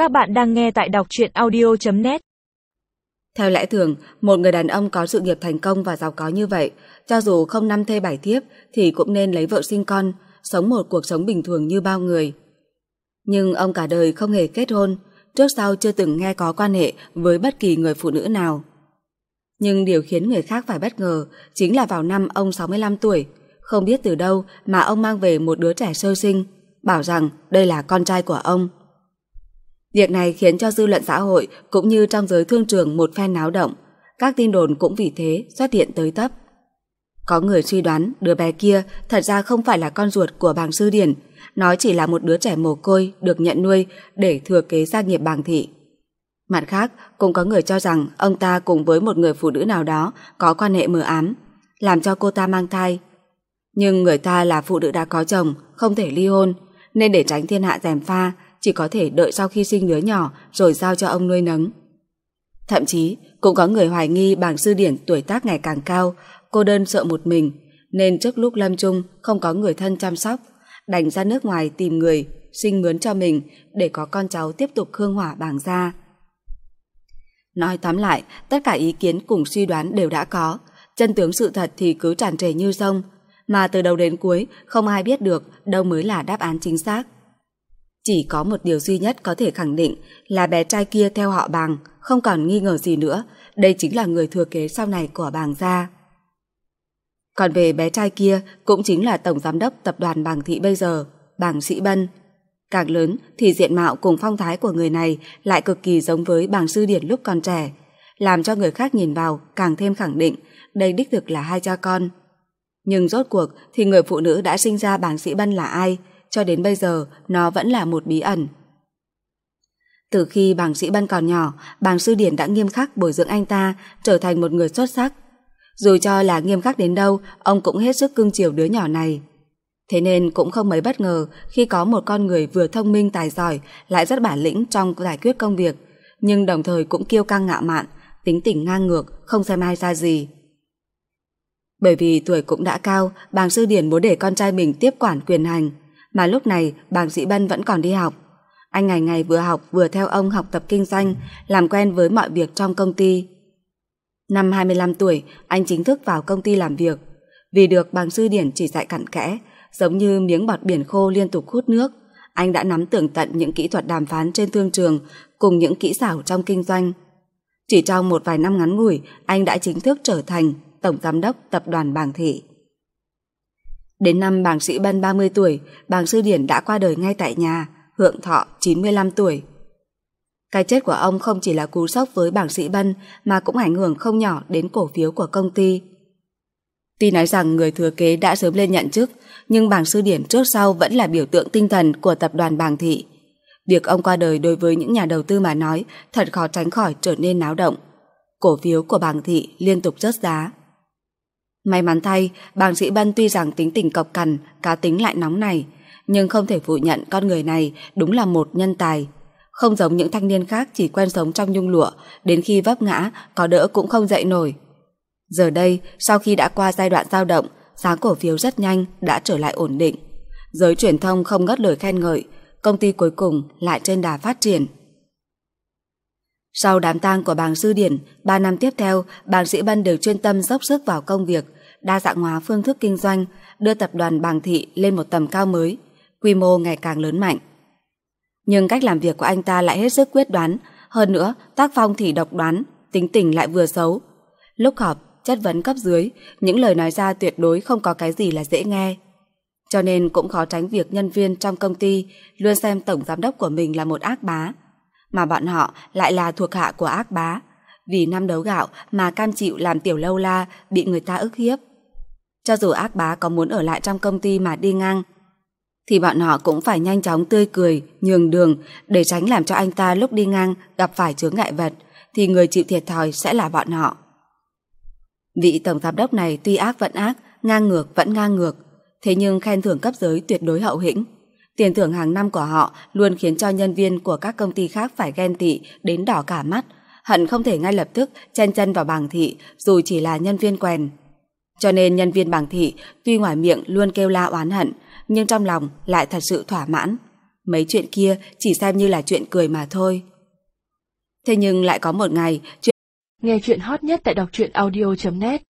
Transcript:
Các bạn đang nghe tại đọc truyện audio.net. Theo lẽ thường, một người đàn ông có sự nghiệp thành công và giàu có như vậy, cho dù không 5 thê 7 thiếp thì cũng nên lấy vợ sinh con, sống một cuộc sống bình thường như bao người. Nhưng ông cả đời không hề kết hôn, trước sau chưa từng nghe có quan hệ với bất kỳ người phụ nữ nào. Nhưng điều khiến người khác phải bất ngờ chính là vào năm ông 65 tuổi, không biết từ đâu mà ông mang về một đứa trẻ sơ sinh, bảo rằng đây là con trai của ông. Việc này khiến cho dư luận xã hội cũng như trong giới thương trường một phen náo động, các tin đồn cũng vì thế xuất hiện tới tấp. Có người suy đoán đứa bé kia thật ra không phải là con ruột của Bàng Sư Điển, nó chỉ là một đứa trẻ mồ côi được nhận nuôi để thừa kế gia nghiệp Bàng thị. Mặt khác, cũng có người cho rằng ông ta cùng với một người phụ nữ nào đó có quan hệ mờ ám, làm cho cô ta mang thai. Nhưng người ta là phụ nữ đã có chồng, không thể ly hôn, nên để tránh thiên hạ gièm pha, chỉ có thể đợi sau khi sinh đứa nhỏ rồi giao cho ông nuôi nấng. Thậm chí, cũng có người hoài nghi Bàng Sư Điển tuổi tác ngày càng cao, cô đơn sợ một mình, nên trước lúc lâm chung không có người thân chăm sóc, đành ra nước ngoài tìm người sinh mướn cho mình để có con cháu tiếp tục hương hỏa Bàng gia. Nói tóm lại, tất cả ý kiến cùng suy đoán đều đã có, chân tướng sự thật thì cứ tràn trề như sông, mà từ đầu đến cuối không ai biết được đâu mới là đáp án chính xác. Chỉ có một điều duy nhất có thể khẳng định là bé trai kia theo họ Bàng, không còn nghi ngờ gì nữa, đây chính là người thừa kế sau này của Bàng gia. Còn về bé trai kia cũng chính là tổng giám đốc tập đoàn Bàng thị bây giờ, Bàng Sĩ Bân. Càng lớn thì diện mạo cùng phong thái của người này lại cực kỳ giống với Bàng Sư Điển lúc còn trẻ, làm cho người khác nhìn vào càng thêm khẳng định đây đích thực là hai cha con. Nhưng rốt cuộc thì người phụ nữ đã sinh ra Bàng Sĩ Bân là ai, cho đến bây giờ nó vẫn là một bí ẩn. Từ khi Bàng Sĩ Bân còn nhỏ, Bàng Sư Điển đã nghiêm khắc bồi dưỡng anh ta trở thành một người xuất sắc. Dù cho là nghiêm khắc đến đâu, ông cũng hết sức cưng chiều đứa nhỏ này. Thế nên cũng không mấy bất ngờ khi có một con người vừa thông minh tài giỏi lại rất bản lĩnh trong giải quyết công việc, nhưng đồng thời cũng kiêu căng ngạo mạn, tính tình ngang ngược, không xem ai ra gì. Bởi vì tuổi cũng đã cao, Bàng Sư Điển muốn để con trai mình tiếp quản quyền hành, mà lúc này Bàng Sĩ Bân vẫn còn đi học. Anh ngày ngày vừa học vừa theo ông học tập kinh doanh, làm quen với mọi việc trong công ty. Năm 25 tuổi, anh chính thức vào công ty làm việc. Vì được Bàng Sư Điển chỉ dạy cặn kẽ, giống như miếng bọt biển khô liên tục hút nước, anh đã nắm tường tận những kỹ thuật đàm phán trên thương trường cùng những kỹ xảo trong kinh doanh. Chỉ trong một vài năm ngắn ngủi, anh đã chính thức trở thành tổng giám đốc tập đoàn Bàng thị. Đến năm Bàng Sĩ Bân 30 tuổi, Bàng Sư Điển đã qua đời ngay tại nhà, hưởng thọ 95 tuổi. Cái chết của ông không chỉ là cú sốc với Bàng Sĩ Bân mà cũng ảnh hưởng không nhỏ đến cổ phiếu của công ty. Tuy nói rằng người thừa kế đã sớm lên nhận chức, nhưng Bàng Sư Điển trước sau vẫn là biểu tượng tinh thần của tập đoàn Bàng thị. Việc ông qua đời đối với những nhà đầu tư mà nói thật khó tránh khỏi trở nên náo động. Cổ phiếu của Bàng thị liên tục rớt giá. May mắn thay, Bàng Sĩ Bân tuy rằng tính tình cộc cằn, cá tính lại nóng này, nhưng không thể phủ nhận con người này đúng là một nhân tài. Không giống những thanh niên khác chỉ quen sống trong nhung lụa, đến khi vấp ngã, có đỡ cũng không dậy nổi. Giờ đây, sau khi đã qua giai đoạn dao động, giá cổ phiếu rất nhanh đã trở lại ổn định. Giới truyền thông không ngớt lời khen ngợi, công ty cuối cùng lại trên đà phát triển. Sau đám tang của Bàng Sư Điển, 3 năm tiếp theo, Bàng Sĩ Bân đều chuyên tâm dốc sức vào công việc, đa dạng hóa phương thức kinh doanh, đưa tập đoàn Bàng thị lên một tầm cao mới, quy mô ngày càng lớn mạnh. Nhưng cách làm việc của anh ta lại hết sức quyết đoán, hơn nữa tác phong thì độc đoán, tính tình lại vừa xấu. Lúc họp, chất vấn cấp dưới, những lời nói ra tuyệt đối không có cái gì là dễ nghe. Cho nên cũng khó tránh việc nhân viên trong công ty luôn xem tổng giám đốc của mình là một ác bá, mà bọn họ lại là thuộc hạ của ác bá, vì năm đấu gạo mà cam chịu làm tiểu lâu la bị người ta ức hiếp. Cho dù ác bá có muốn ở lại trong công ty mà đi ngang, thì bọn họ cũng phải nhanh chóng tươi cười, nhường đường để tránh làm cho anh ta lúc đi ngang gặp phải chướng ngại vật, thì người chịu thiệt thòi sẽ là bọn họ. Vị tổng giám đốc này tuy ác vẫn ác, ngang ngược vẫn ngang ngược, thế nhưng khen thưởng cấp dưới tuyệt đối hậu hĩnh. Tiền thưởng hàng năm của họ luôn khiến cho nhân viên của các công ty khác phải ghen tị đến đỏ cả mắt, hận không thể ngay lập tức chen chân vào Bàng thị dù chỉ là nhân viên quèn. Cho nên nhân viên Bàng thị tuy ngoài miệng luôn kêu la oán hận, nhưng trong lòng lại thật sự thỏa mãn. Mấy chuyện kia chỉ xem như là chuyện cười mà thôi. Thế nhưng lại có một ngày, nghe chuyện hot nhất tại đọc truyện audio.net